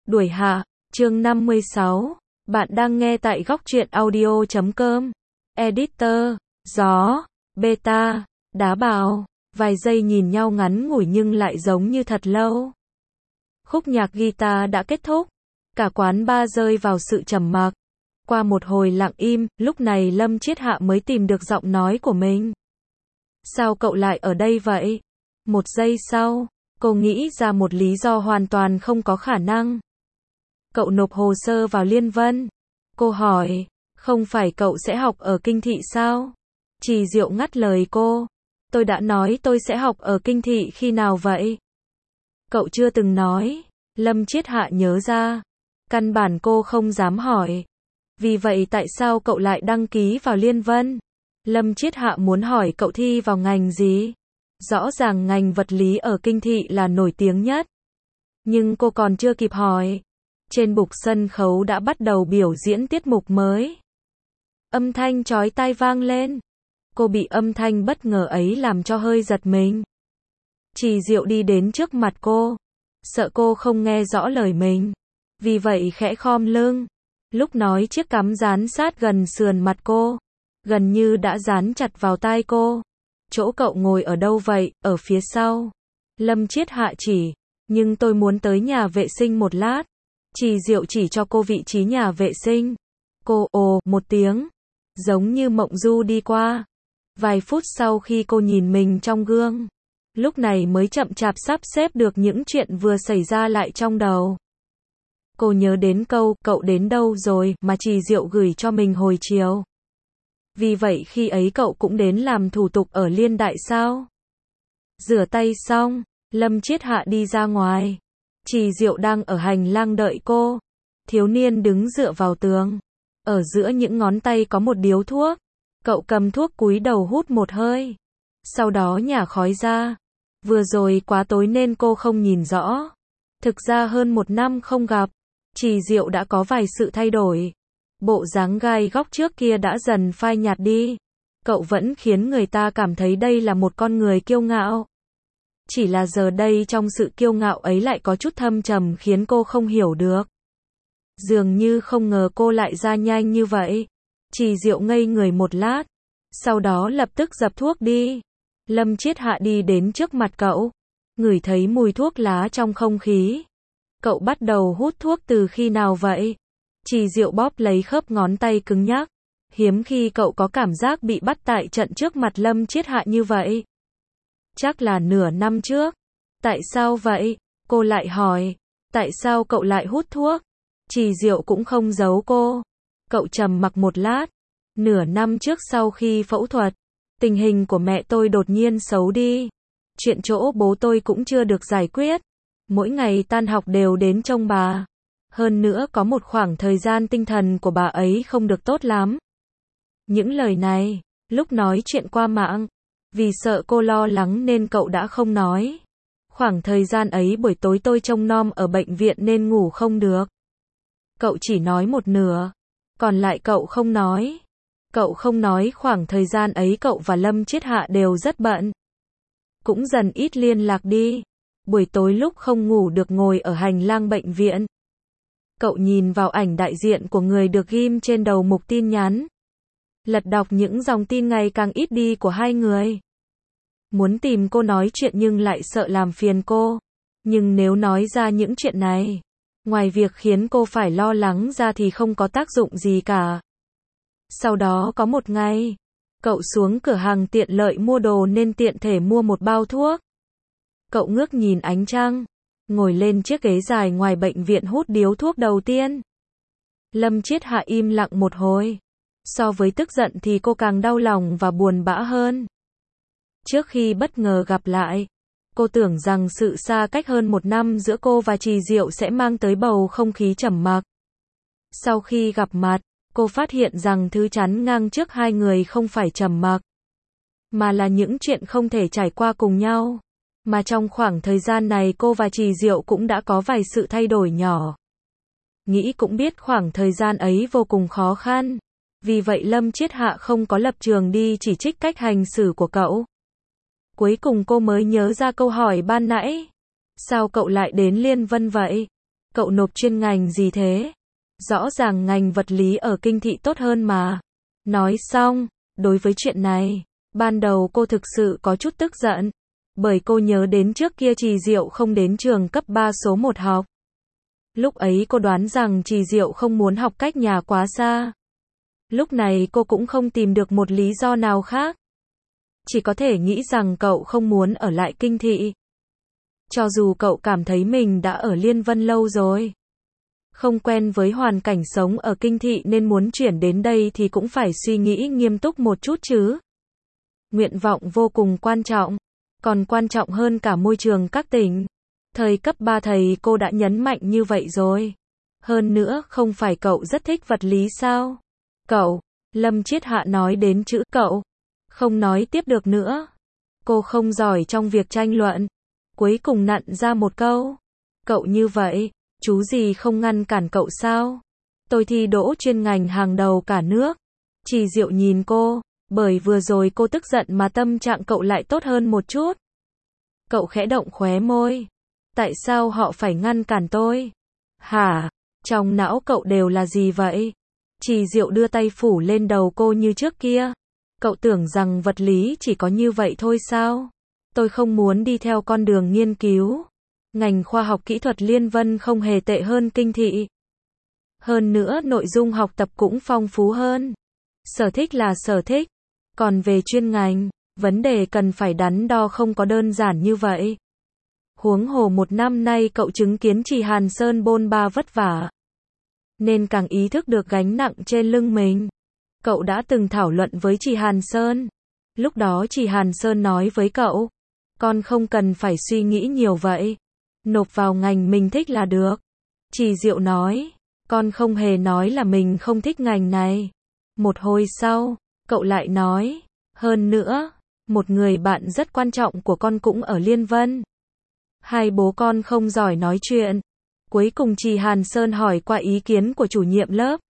Đuổi hạ, chương 56. Bạn đang nghe tại góc truyện audio.com. Editor, gió, beta, đá bào. Vài giây nhìn nhau ngắn ngủi nhưng lại giống như thật lâu. Khúc nhạc guitar đã kết thúc. Cả quán bar rơi vào sự trầm mặc. Qua một hồi lặng im, lúc này Lâm Chiết Hạ mới tìm được giọng nói của mình. Sao cậu lại ở đây vậy? Một giây sau, cô nghĩ ra một lý do hoàn toàn không có khả năng. Cậu nộp hồ sơ vào Liên Vân. Cô hỏi, không phải cậu sẽ học ở Kinh Thị sao? Trì Diệu ngắt lời cô. Tôi đã nói tôi sẽ học ở Kinh Thị khi nào vậy? Cậu chưa từng nói. Lâm Chiết Hạ nhớ ra. Căn bản cô không dám hỏi. Vì vậy tại sao cậu lại đăng ký vào Liên Vân? Lâm Chiết Hạ muốn hỏi cậu thi vào ngành gì? Rõ ràng ngành vật lý ở Kinh Thị là nổi tiếng nhất. Nhưng cô còn chưa kịp hỏi. Trên bục sân khấu đã bắt đầu biểu diễn tiết mục mới. Âm thanh chói tai vang lên. Cô bị âm thanh bất ngờ ấy làm cho hơi giật mình. Trì Diệu đi đến trước mặt cô. Sợ cô không nghe rõ lời mình. Vì vậy khẽ khom lưng. Lúc nói chiếc cắm dán sát gần sườn mặt cô. Gần như đã dán chặt vào tai cô. Chỗ cậu ngồi ở đâu vậy? Ở phía sau. Lâm Chiết Hạ chỉ. Nhưng tôi muốn tới nhà vệ sinh một lát. Trì Diệu chỉ cho cô vị trí nhà vệ sinh. Cô ồ một tiếng. Giống như mộng du đi qua. Vài phút sau khi cô nhìn mình trong gương. Lúc này mới chậm chạp sắp xếp được những chuyện vừa xảy ra lại trong đầu. Cô nhớ đến câu, cậu đến đâu rồi, mà Trì Diệu gửi cho mình hồi chiều. Vì vậy khi ấy cậu cũng đến làm thủ tục ở Liên Đại sao? Rửa tay xong, Lâm Chiết Hạ đi ra ngoài. Trì Diệu đang ở hành lang đợi cô. Thiếu niên đứng dựa vào tường. Ở giữa những ngón tay có một điếu thuốc. Cậu cầm thuốc cúi đầu hút một hơi. Sau đó nhả khói ra. Vừa rồi quá tối nên cô không nhìn rõ. Thực ra hơn một năm không gặp. Trì Diệu đã có vài sự thay đổi. Bộ dáng gai góc trước kia đã dần phai nhạt đi. Cậu vẫn khiến người ta cảm thấy đây là một con người kiêu ngạo. Chỉ là giờ đây trong sự kiêu ngạo ấy lại có chút thâm trầm khiến cô không hiểu được. Dường như không ngờ cô lại ra nhanh như vậy. Trì Diệu ngây người một lát. Sau đó lập tức dập thuốc đi. Lâm Chiết Hạ đi đến trước mặt cậu. Ngửi thấy mùi thuốc lá trong không khí. Cậu bắt đầu hút thuốc từ khi nào vậy? Trì Diệu bóp lấy khớp ngón tay cứng nhắc. Hiếm khi cậu có cảm giác bị bắt tại trận trước mặt Lâm Chiết Hạ như vậy. Chắc là nửa năm trước. Tại sao vậy? Cô lại hỏi. Tại sao cậu lại hút thuốc? Trì Diệu cũng không giấu cô. Cậu trầm mặc một lát. Nửa năm trước sau khi phẫu thuật, tình hình của mẹ tôi đột nhiên xấu đi. Chuyện chỗ bố tôi cũng chưa được giải quyết. Mỗi ngày tan học đều đến trông bà. Hơn nữa có một khoảng thời gian tinh thần của bà ấy không được tốt lắm. Những lời này, lúc nói chuyện qua mạng, vì sợ cô lo lắng nên cậu đã không nói. Khoảng thời gian ấy buổi tối tôi trông nom ở bệnh viện nên ngủ không được. Cậu chỉ nói một nửa, còn lại cậu không nói. Cậu không nói khoảng thời gian ấy cậu và Lâm Chiết Hạ đều rất bận. Cũng dần ít liên lạc đi. Buổi tối lúc không ngủ được ngồi ở hành lang bệnh viện. Cậu nhìn vào ảnh đại diện của người được ghim trên đầu mục tin nhắn. Lật đọc những dòng tin ngày càng ít đi của hai người. Muốn tìm cô nói chuyện nhưng lại sợ làm phiền cô. Nhưng nếu nói ra những chuyện này, ngoài việc khiến cô phải lo lắng ra thì không có tác dụng gì cả. Sau đó có một ngày, cậu xuống cửa hàng tiện lợi mua đồ nên tiện thể mua một bao thuốc. Cậu ngước nhìn ánh trăng, ngồi lên chiếc ghế dài ngoài bệnh viện hút điếu thuốc đầu tiên. Lâm Chiết Hạ im lặng một hồi. So với tức giận thì cô càng đau lòng và buồn bã hơn. Trước khi bất ngờ gặp lại, cô tưởng rằng sự xa cách hơn một năm giữa cô và Trì Diệu sẽ mang tới bầu không khí trầm mặc. Sau khi gặp mặt, cô phát hiện rằng thứ chắn ngang trước hai người không phải trầm mặc, mà là những chuyện không thể trải qua cùng nhau. Mà trong khoảng thời gian này cô và Trì Diệu cũng đã có vài sự thay đổi nhỏ. Nghĩ cũng biết khoảng thời gian ấy vô cùng khó khăn. Vì vậy Lâm Chiết Hạ không có lập trường đi chỉ trích cách hành xử của cậu. Cuối cùng cô mới nhớ ra câu hỏi ban nãy. Sao cậu lại đến Liên Vân vậy? Cậu nộp chuyên ngành gì thế? Rõ ràng ngành vật lý ở kinh thị tốt hơn mà. Nói xong, đối với chuyện này, ban đầu cô thực sự có chút tức giận. Bởi cô nhớ đến trước kia Trì Diệu không đến trường cấp 3 số 1 học. Lúc ấy cô đoán rằng Trì Diệu không muốn học cách nhà quá xa. Lúc này cô cũng không tìm được một lý do nào khác. Chỉ có thể nghĩ rằng cậu không muốn ở lại kinh thị. Cho dù cậu cảm thấy mình đã ở Liên Vân lâu rồi. Không quen với hoàn cảnh sống ở kinh thị nên muốn chuyển đến đây thì cũng phải suy nghĩ nghiêm túc một chút chứ. Nguyện vọng vô cùng quan trọng. Còn quan trọng hơn cả môi trường các tỉnh. Thời cấp 3 thầy cô đã nhấn mạnh như vậy rồi. Hơn nữa không phải cậu rất thích vật lý sao? Cậu, Lâm Chiết Hạ nói đến chữ cậu. Không nói tiếp được nữa. Cô không giỏi trong việc tranh luận. Cuối cùng nặn ra một câu. Cậu như vậy, chú gì không ngăn cản cậu sao? Tôi thi đỗ chuyên ngành hàng đầu cả nước. Trì Diệu nhìn cô, bởi vừa rồi cô tức giận mà tâm trạng cậu lại tốt hơn một chút. Cậu khẽ động khóe môi. Tại sao họ phải ngăn cản tôi? Hả? Trong não cậu đều là gì vậy? Trì Diệu đưa tay phủ lên đầu cô như trước kia. Cậu tưởng rằng vật lý chỉ có như vậy thôi sao? Tôi không muốn đi theo con đường nghiên cứu. Ngành khoa học kỹ thuật Liên Vân không hề tệ hơn kinh thị. Hơn nữa nội dung học tập cũng phong phú hơn. Sở thích là sở thích. Còn về chuyên ngành, vấn đề cần phải đắn đo không có đơn giản như vậy. Huống hồ một năm nay cậu chứng kiến Trì Hàn Sơn bôn ba vất vả. Nên càng ý thức được gánh nặng trên lưng mình. Cậu đã từng thảo luận với Trì Hàn Sơn. Lúc đó Trì Hàn Sơn nói với cậu. Con không cần phải suy nghĩ nhiều vậy. Nộp vào ngành mình thích là được. Trì Diệu nói. Con không hề nói là mình không thích ngành này. Một hồi sau, cậu lại nói. Hơn nữa, một người bạn rất quan trọng của con cũng ở Liên Vân. Hai bố con không giỏi nói chuyện. Cuối cùng Trì Hàn Sơn hỏi qua ý kiến của chủ nhiệm lớp.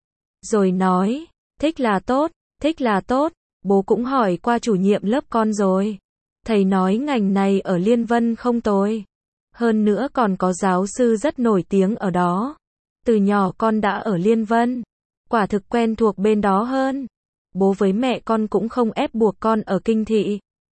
Rồi nói, thích là tốt, thích là tốt. Bố cũng hỏi qua chủ nhiệm lớp con rồi. Thầy nói ngành này ở Liên Vân không tồi. Hơn nữa còn có giáo sư rất nổi tiếng ở đó. Từ nhỏ con đã ở Liên Vân. Quả thực quen thuộc bên đó hơn. Bố với mẹ con cũng không ép buộc con ở kinh thị.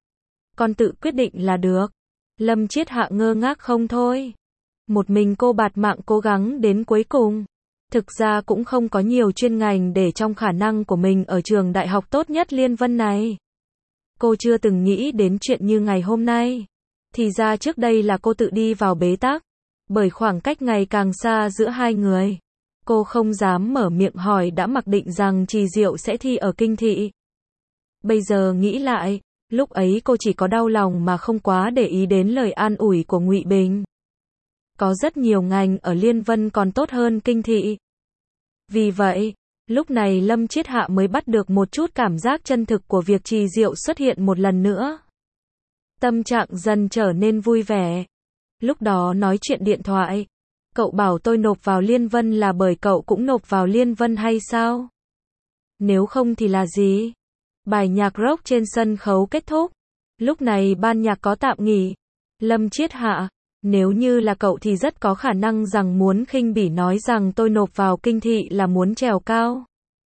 Con tự quyết định là được. Lâm Chiết Hạ ngơ ngác không thôi. Một mình cô bạt mạng cố gắng đến cuối cùng. Thực ra cũng không có nhiều chuyên ngành để trong khả năng của mình ở trường đại học tốt nhất Liên Vân này. Cô chưa từng nghĩ đến chuyện như ngày hôm nay. Thì ra trước đây là cô tự đi vào bế tắc. Bởi khoảng cách ngày càng xa giữa hai người. Cô không dám mở miệng hỏi đã mặc định rằng Trì Diệu sẽ thi ở kinh thị. Bây giờ nghĩ lại, lúc ấy cô chỉ có đau lòng mà không quá để ý đến lời an ủi của Ngụy Bình. Có rất nhiều ngành ở Liên Vân còn tốt hơn kinh thị. Vì vậy, lúc này Lâm Chiết Hạ mới bắt được một chút cảm giác chân thực của việc Trì Diệu xuất hiện một lần nữa. Tâm trạng dần trở nên vui vẻ. Lúc đó nói chuyện điện thoại. Cậu bảo tôi nộp vào Liên Vân là bởi cậu cũng nộp vào Liên Vân hay sao? Nếu không thì là gì? Bài nhạc rock trên sân khấu kết thúc. Lúc này ban nhạc có tạm nghỉ. Lâm Chiết Hạ, nếu như là cậu thì rất có khả năng rằng muốn khinh bỉ nói rằng tôi nộp vào kinh thị là muốn trèo cao.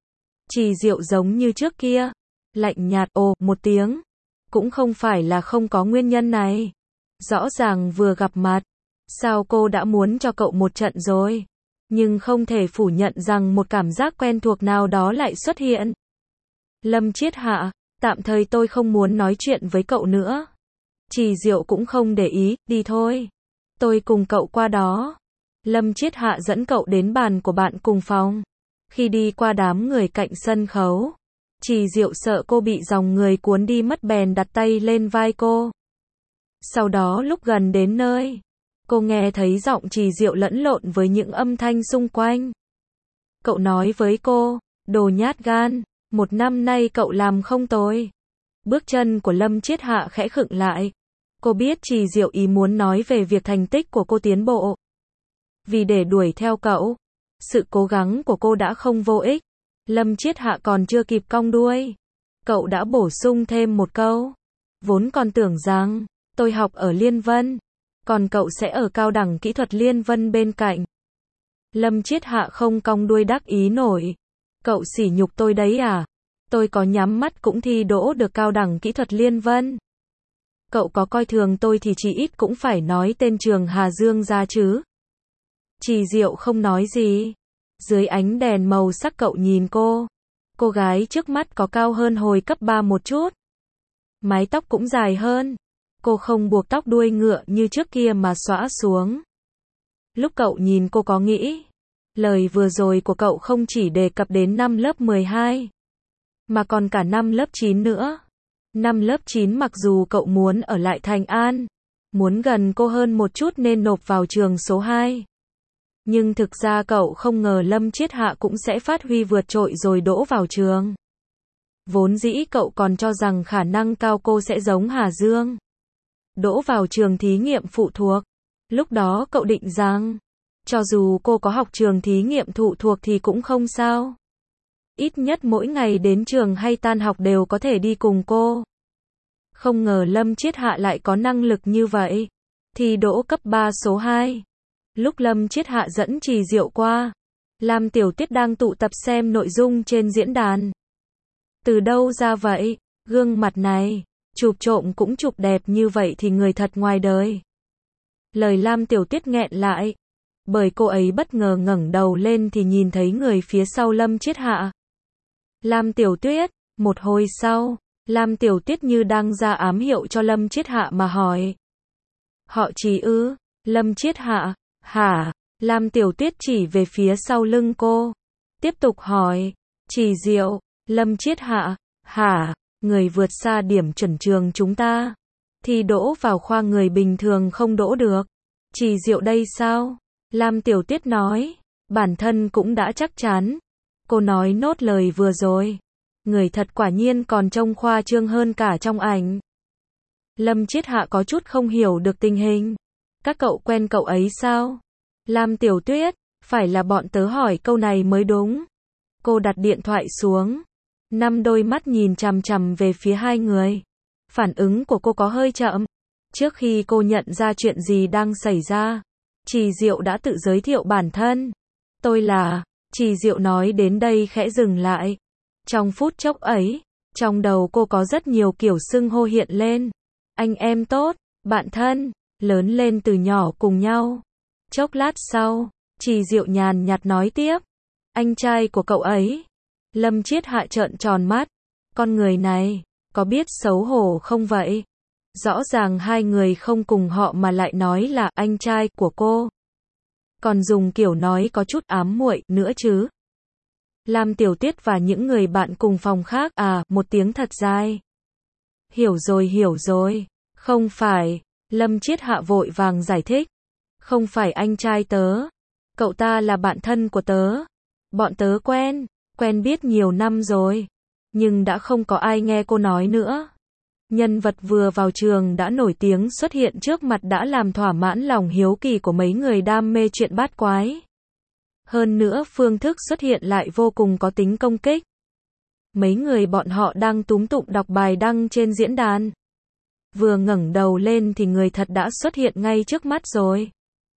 Trì Diệu giống như trước kia. Lạnh nhạt ồ một tiếng. Cũng không phải là không có nguyên nhân này. Rõ ràng vừa gặp mặt. Sao cô đã muốn cho cậu một trận rồi. Nhưng không thể phủ nhận rằng một cảm giác quen thuộc nào đó lại xuất hiện. Lâm Chiết Hạ, tạm thời tôi không muốn nói chuyện với cậu nữa. Trì Diệu cũng không để ý, đi thôi. Tôi cùng cậu qua đó. Lâm Chiết Hạ dẫn cậu đến bàn của bạn cùng phòng. Khi đi qua đám người cạnh sân khấu, Trì Diệu sợ cô bị dòng người cuốn đi mất bèn đặt tay lên vai cô. Sau đó lúc gần đến nơi, cô nghe thấy giọng Trì Diệu lẫn lộn với những âm thanh xung quanh. Cậu nói với cô, đồ nhát gan, một năm nay cậu làm không tồi. Bước chân của Lâm Chiết Hạ khẽ khựng lại. Cô biết Trì Diệu ý muốn nói về việc thành tích của cô tiến bộ. Vì để đuổi theo cậu, sự cố gắng của cô đã không vô ích. Lâm Chiết Hạ còn chưa kịp cong đuôi. Cậu đã bổ sung thêm một câu. Vốn còn tưởng rằng, tôi học ở Liên Vân. Còn cậu sẽ ở cao đẳng kỹ thuật Liên Vân bên cạnh. Lâm Chiết Hạ không cong đuôi đắc ý nổi. Cậu sỉ nhục tôi đấy à? Tôi có nhắm mắt cũng thi đỗ được cao đẳng kỹ thuật Liên Vân. Cậu có coi thường tôi thì chỉ ít cũng phải nói tên trường Hà Dương ra chứ. Trì Diệu không nói gì. Dưới ánh đèn màu sắc cậu nhìn cô. Cô gái trước mắt có cao hơn hồi cấp 3 một chút. Mái tóc cũng dài hơn. Cô không buộc tóc đuôi ngựa như trước kia mà xõa xuống. Lúc cậu nhìn cô có nghĩ, lời vừa rồi của cậu không chỉ đề cập đến năm lớp 12, mà còn cả năm lớp 9 nữa. Năm lớp 9 mặc dù cậu muốn ở lại Thành An, muốn gần cô hơn một chút nên nộp vào trường số 2. Nhưng thực ra cậu không ngờ Lâm Chiết Hạ cũng sẽ phát huy vượt trội rồi đỗ vào trường. Vốn dĩ cậu còn cho rằng khả năng cao cô sẽ giống Hà Dương, đỗ vào trường thí nghiệm phụ thuộc. Lúc đó cậu định rằng, cho dù cô có học trường thí nghiệm phụ thuộc thì cũng không sao. Ít nhất mỗi ngày đến trường hay tan học đều có thể đi cùng cô. Không ngờ Lâm Chiết Hạ lại có năng lực như vậy. Thi đỗ cấp 3 số 2. Lúc Lâm Chiết Hạ dẫn Trì Diệu qua, Lam Tiểu Tuyết đang tụ tập xem nội dung trên diễn đàn. Từ đâu ra vậy? Gương mặt này, chụp trộm cũng chụp đẹp như vậy thì người thật ngoài đời. Lời Lam Tiểu Tuyết nghẹn lại, bởi cô ấy bất ngờ ngẩng đầu lên thì nhìn thấy người phía sau Lâm Chiết Hạ. Lam Tiểu Tuyết, một hồi sau, Lam Tiểu Tuyết như đang ra ám hiệu cho Lâm Chiết Hạ mà hỏi. Họ Trì ư? Lâm Chiết Hạ, hả? Lam Tiểu Tuyết chỉ về phía sau lưng cô. Tiếp tục hỏi, Trì Diệu, Lâm Chiết Hạ, hả? Người vượt xa điểm chuẩn trường chúng ta. Thi đỗ vào khoa người bình thường không đỗ được. Trì Diệu đây sao? Lam Tiểu Tuyết nói, bản thân cũng đã chắc chắn. Cô nói nốt lời vừa rồi. Người thật quả nhiên còn trông khoa trương hơn cả trong ảnh. Lâm Chiết Hạ có chút không hiểu được tình hình. Các cậu quen cậu ấy sao? Lam Tiểu Tuyết, phải là bọn tớ hỏi câu này mới đúng. Cô đặt điện thoại xuống. Năm đôi mắt nhìn chằm chằm về phía hai người. Phản ứng của cô có hơi chậm. Trước khi cô nhận ra chuyện gì đang xảy ra, Trì Diệu đã tự giới thiệu bản thân. Tôi là, Trì Diệu nói đến đây khẽ dừng lại. Trong phút chốc ấy, trong đầu cô có rất nhiều kiểu xưng hô hiện lên. Anh em tốt, bạn thân, lớn lên từ nhỏ cùng nhau. Chốc lát sau, Trì Diệu nhàn nhạt nói tiếp. Anh trai của cậu ấy. Lâm Chiết Hạ trợn tròn mắt. Con người này, có biết xấu hổ không vậy? Rõ ràng hai người không cùng họ mà lại nói là anh trai của cô. Còn dùng kiểu nói có chút ám muội nữa chứ. Lam Tiểu Tuyết và những người bạn cùng phòng khác một tiếng thật dài. Hiểu rồi. Không phải. Lâm Chiết Hạ vội vàng giải thích. Không phải anh trai tớ. Cậu ta là bạn thân của tớ. Bọn tớ quen biết nhiều năm rồi. Nhưng đã không có ai nghe cô nói nữa. Nhân vật vừa vào trường đã nổi tiếng xuất hiện trước mặt đã làm thỏa mãn lòng hiếu kỳ của mấy người đam mê chuyện bát quái. Hơn nữa phương thức xuất hiện lại vô cùng có tính công kích. Mấy người bọn họ đang túm tụm đọc bài đăng trên diễn đàn. Vừa ngẩng đầu lên thì người thật đã xuất hiện ngay trước mắt rồi.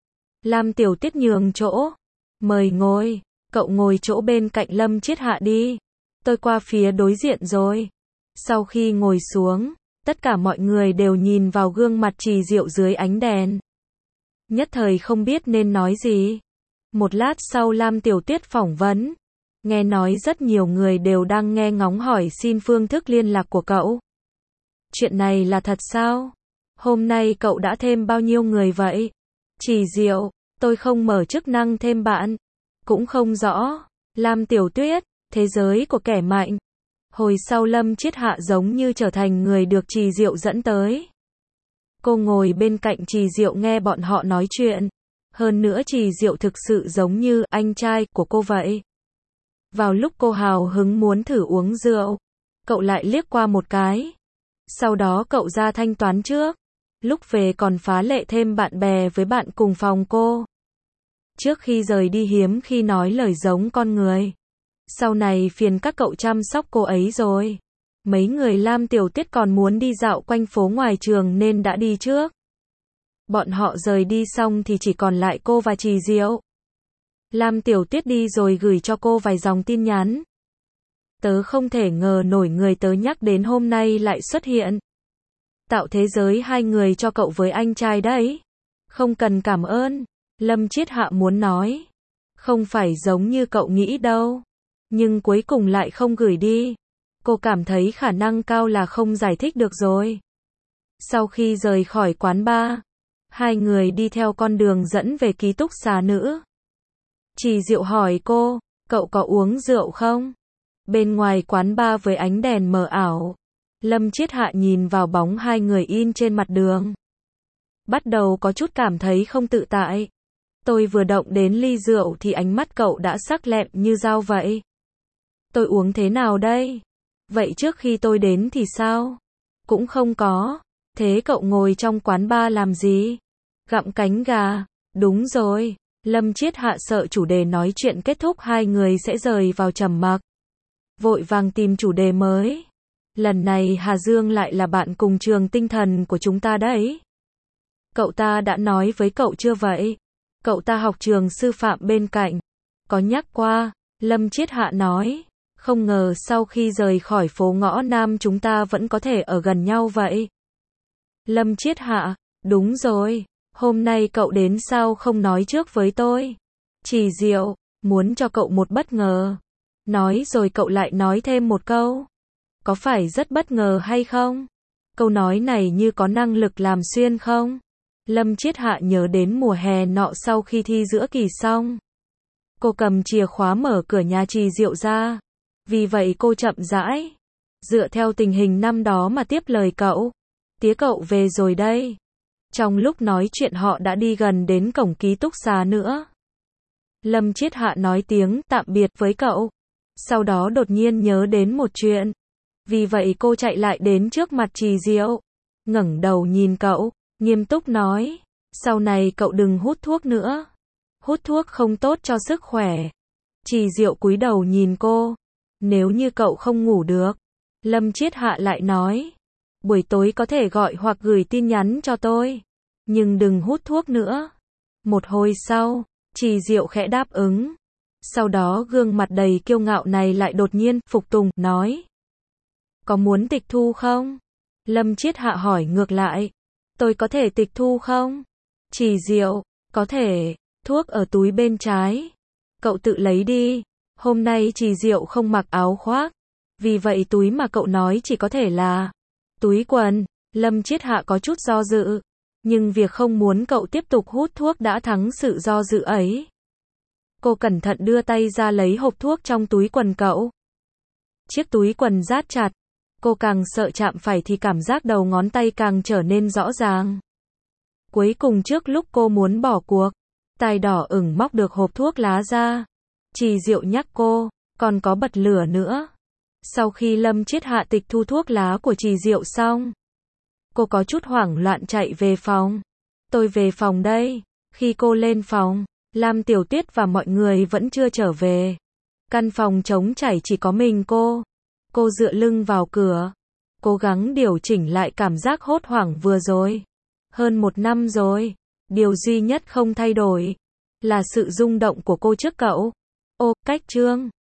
Lam Tiểu Tuyết nhường chỗ. Mời ngồi, cậu ngồi chỗ bên cạnh Lâm Chiết Hạ đi. Tôi qua phía đối diện rồi. Sau khi ngồi xuống, tất cả mọi người đều nhìn vào gương mặt Trì Diệu dưới ánh đèn. Nhất thời không biết nên nói gì. Một lát sau Lam Tiểu Tuyết phỏng vấn. Nghe nói rất nhiều người đều đang nghe ngóng hỏi xin phương thức liên lạc của cậu. Chuyện này là thật sao? Hôm nay cậu đã thêm bao nhiêu người vậy? Trì Diệu, tôi không mở chức năng thêm bạn. Cũng không rõ. Lam Tiểu Tuyết, thế giới của kẻ mạnh. Hồi sau Lâm Chiết Hạ giống như trở thành người được Trì Diệu dẫn tới. Cô ngồi bên cạnh Trì Diệu nghe bọn họ nói chuyện. Hơn nữa Trì Diệu thực sự giống như anh trai của cô vậy. Vào lúc cô hào hứng muốn thử uống rượu, cậu lại liếc qua một cái. Sau đó cậu ra thanh toán trước. Lúc về còn phá lệ thêm bạn bè với bạn cùng phòng cô. Trước khi rời đi hiếm khi nói lời giống con người. Sau này phiền các cậu chăm sóc cô ấy rồi. Mấy người Lam Tiểu Tuyết còn muốn đi dạo quanh phố ngoài trường nên đã đi trước. Bọn họ rời đi xong thì chỉ còn lại cô và Trì Diệu. Lam Tiểu Tuyết đi rồi gửi cho cô vài dòng tin nhắn. Tớ không thể ngờ nổi người tớ nhắc đến hôm nay lại xuất hiện. Tạo thế giới hai người cho cậu với anh trai đấy. Không cần cảm ơn. Lâm Chiết Hạ muốn nói. Không phải giống như cậu nghĩ đâu. Nhưng cuối cùng lại không gửi đi. Cô cảm thấy khả năng cao là không giải thích được rồi. Sau khi rời khỏi quán bar, hai người đi theo con đường dẫn về ký túc xá nữ. Trì Diệu hỏi cô, cậu có uống rượu không? Bên ngoài quán bar với ánh đèn mờ ảo, Lâm Chiết Hạ nhìn vào bóng hai người in trên mặt đường. Bắt đầu có chút cảm thấy không tự tại. Tôi vừa động đến ly rượu thì ánh mắt cậu đã sắc lẹm như dao vậy. Tôi uống thế nào đây? Vậy trước khi tôi đến thì sao? Cũng không có. Thế cậu ngồi trong quán bar làm gì? Gặm cánh gà. Đúng rồi. Lâm Chiết Hạ sợ chủ đề nói chuyện kết thúc hai người sẽ rời vào trầm mặc. Vội vàng tìm chủ đề mới. Lần này Hà Dương lại là bạn cùng trường tinh thần của chúng ta đấy. Cậu ta đã nói với cậu chưa vậy? Cậu ta học trường sư phạm bên cạnh. Có nhắc qua, Lâm Chiết Hạ nói. Không ngờ sau khi rời khỏi phố Ngõ Nam chúng ta vẫn có thể ở gần nhau vậy. Lâm Chiết Hạ, đúng rồi. Hôm nay cậu đến sao không nói trước với tôi? Trì Diệu, muốn cho cậu một bất ngờ. Nói rồi cậu lại nói thêm một câu. Có phải rất bất ngờ hay không? Câu nói này như có năng lực làm xuyên không? Lâm Chiết Hạ nhớ đến mùa hè nọ sau khi thi giữa kỳ xong. Cô cầm chìa khóa mở cửa nhà Trì Diệu ra. Vì vậy cô chậm rãi. Dựa theo tình hình năm đó mà tiếp lời cậu. Tía cậu về rồi đây. Trong lúc nói chuyện họ đã đi gần đến cổng ký túc xá nữa. Lâm Chiết Hạ nói tiếng tạm biệt với cậu. Sau đó đột nhiên nhớ đến một chuyện. Vì vậy cô chạy lại đến trước mặt Trì Diệu. Ngẩng đầu nhìn cậu, nghiêm túc nói. Sau này cậu đừng hút thuốc nữa. Hút thuốc không tốt cho sức khỏe. Trì Diệu cúi đầu nhìn cô. Nếu như cậu không ngủ được. Lâm Chiết Hạ lại nói. Buổi tối có thể gọi hoặc gửi tin nhắn cho tôi. Nhưng đừng hút thuốc nữa. Một hồi sau, Trì Diệu khẽ đáp ứng. Sau đó gương mặt đầy kiêu ngạo này lại đột nhiên phục tùng, nói. Có muốn tịch thu không? Lâm Chiết Hạ hỏi ngược lại. Tôi có thể tịch thu không? Trì Diệu, có thể. Thuốc ở túi bên trái. Cậu tự lấy đi. Hôm nay Trì Diệu không mặc áo khoác. Vì vậy túi mà cậu nói chỉ có thể là túi quần. Lâm Chiết Hạ có chút do dự. Nhưng việc không muốn cậu tiếp tục hút thuốc đã thắng sự do dự ấy. Cô cẩn thận đưa tay ra lấy hộp thuốc trong túi quần cậu. Chiếc túi quần rát chặt. Cô càng sợ chạm phải thì cảm giác đầu ngón tay càng trở nên rõ ràng. Cuối cùng trước lúc cô muốn bỏ cuộc, tai đỏ ửng móc được hộp thuốc lá ra. Trì Diệu nhắc cô, còn có bật lửa nữa. Sau khi Lâm Chiết Hạ tịch thu thuốc lá của Trì Diệu xong, cô có chút hoảng loạn chạy về phòng. Tôi về phòng đây. Khi cô lên phòng, Lam Tiểu Tuyết và mọi người vẫn chưa trở về. Căn phòng trống trải chỉ có mình cô. Cô dựa lưng vào cửa, cố gắng điều chỉnh lại cảm giác hốt hoảng vừa rồi. Hơn 1 năm rồi, điều duy nhất không thay đổi là sự rung động của cô trước cậu. Ô, cách Trương.